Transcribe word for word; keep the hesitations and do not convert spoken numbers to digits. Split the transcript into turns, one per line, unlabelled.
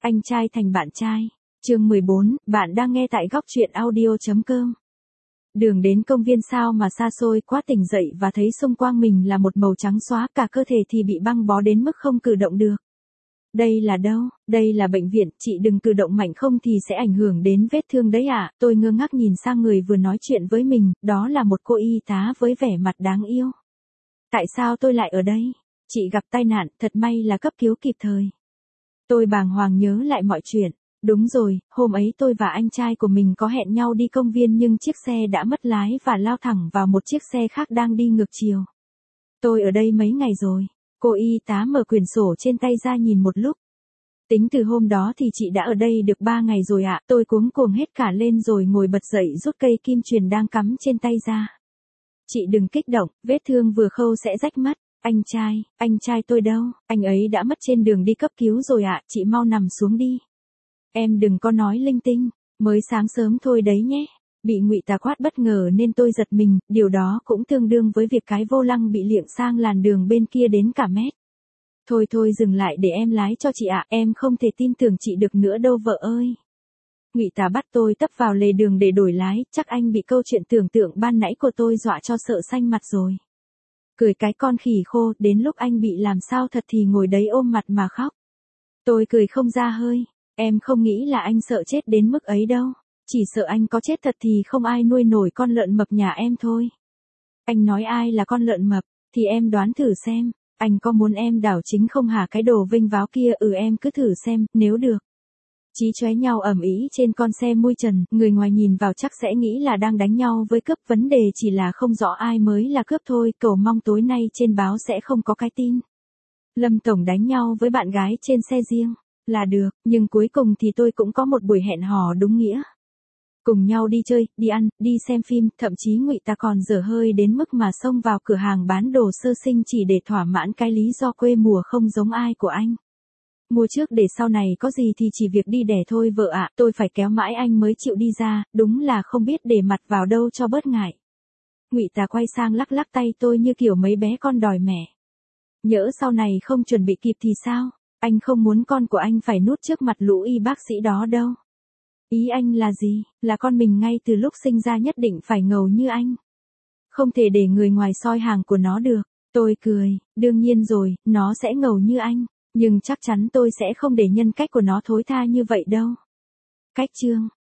Anh trai thành bạn trai. Chương mười bốn, bạn đang nghe tại góc truyện audio chấm com. Đường đến công viên sao mà xa xôi quá, tỉnh dậy và thấy xung quanh mình là một màu trắng xóa, cả cơ thể thì bị băng bó đến mức không cử động được. Đây là đâu? Đây là bệnh viện, chị đừng cử động mạnh không thì sẽ ảnh hưởng đến vết thương đấy ạ. À. Tôi ngơ ngác nhìn sang người vừa nói chuyện với mình, đó là một cô y tá với vẻ mặt đáng yêu. Tại sao tôi lại ở đây? Chị gặp tai nạn, thật may là cấp cứu kịp thời. Tôi bàng hoàng nhớ lại mọi chuyện. Đúng rồi, hôm ấy tôi và anh trai của mình có hẹn nhau đi công viên nhưng chiếc xe đã mất lái và lao thẳng vào một chiếc xe khác đang đi ngược chiều. Tôi ở đây mấy ngày rồi. Cô y tá mở quyển sổ trên tay ra nhìn một lúc. Tính từ hôm đó thì chị đã ở đây được ba ngày rồi ạ. À. Tôi cuống cuồng hết cả lên rồi ngồi bật dậy rút cây kim chuyền đang cắm trên tay ra. Chị đừng kích động, vết thương vừa khâu sẽ rách mất. Anh trai, anh trai tôi đâu? Anh ấy đã mất trên đường đi cấp cứu rồi ạ. À. Chị mau nằm xuống đi. Em đừng có nói linh tinh, mới sáng sớm thôi đấy nhé. Bị Ngụy Tà quát bất ngờ nên tôi giật mình, điều đó cũng tương đương với việc cái vô lăng bị liệng sang làn đường bên kia đến cả mét. Thôi thôi dừng lại để em lái cho chị ạ, à. Em không thể tin tưởng chị được nữa đâu vợ ơi. Ngụy Tà bắt tôi tấp vào lề đường để đổi lái, chắc anh bị câu chuyện tưởng tượng ban nãy của tôi dọa cho sợ xanh mặt rồi. Cười cái con khỉ khô, đến lúc anh bị làm sao thật thì ngồi đấy ôm mặt mà khóc. Tôi cười không ra hơi. Em không nghĩ là anh sợ chết đến mức ấy đâu. Chỉ sợ anh có chết thật thì không ai nuôi nổi con lợn mập nhà em thôi. Anh nói ai là con lợn mập, thì em đoán thử xem. Anh có muốn em đảo chính không hả cái đồ vinh váo kia? Ừ em cứ thử xem, nếu được. Chí chóe nhau ầm ĩ trên con xe mui trần, người ngoài nhìn vào chắc sẽ nghĩ là đang đánh nhau với cướp, vấn đề chỉ là không rõ ai mới là cướp thôi, cầu mong tối nay trên báo sẽ không có cái tin. Lâm Tổng đánh nhau với bạn gái trên xe riêng. Là được, nhưng cuối cùng thì tôi cũng có một buổi hẹn hò đúng nghĩa. Cùng nhau đi chơi, đi ăn, đi xem phim, thậm chí Ngụy Tà còn dở hơi đến mức mà xông vào cửa hàng bán đồ sơ sinh chỉ để thỏa mãn cái lý do quê mùa không giống ai của anh. Mua trước để sau này có gì thì chỉ việc đi đẻ thôi vợ ạ, à, tôi phải kéo mãi anh mới chịu đi ra, đúng là không biết để mặt vào đâu cho bớt ngại. Ngụy Tà quay sang lắc lắc tay tôi như kiểu mấy bé con đòi mẹ. Nhỡ sau này không chuẩn bị kịp thì sao? Anh không muốn con của anh phải nút trước mặt lũ y bác sĩ đó đâu. Ý anh là gì? Là con mình ngay từ lúc sinh ra nhất định phải ngầu như anh. Không thể để người ngoài soi hàng của nó được. Tôi cười, đương nhiên rồi, nó sẽ ngầu như anh. Nhưng chắc chắn tôi sẽ không để nhân cách của nó thối tha như vậy đâu. Cách chương,